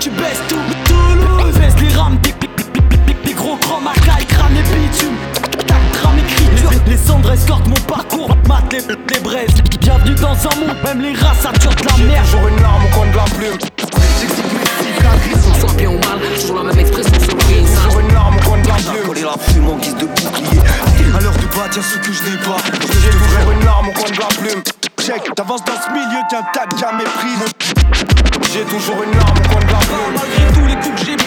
tu baisses tout. Toulouse, baisse les rames, des gros grands macailles, crâne et bitume. Tac, drame écriture, les cendres escortent mon parcours, mate les braises. Bienvenue dans un monde, même les rats saturent de la merde. Toujours une larme au coin de la plume. J'excite mes cicatrices. On soit bien ou mal, toujours la même expression sur le visage. Toujours une larme au coin de la plume. Coller la plume en guise de bouclier. À l'heure de bâtir ce que je n'ai pas. J'ai toujours une larme au coin de la plume. Check, t'avances dans ce milieu qu'un tas de jamais prise. J'ai toujours une larme au coin de la plume. Malgré tous les coups que j'ai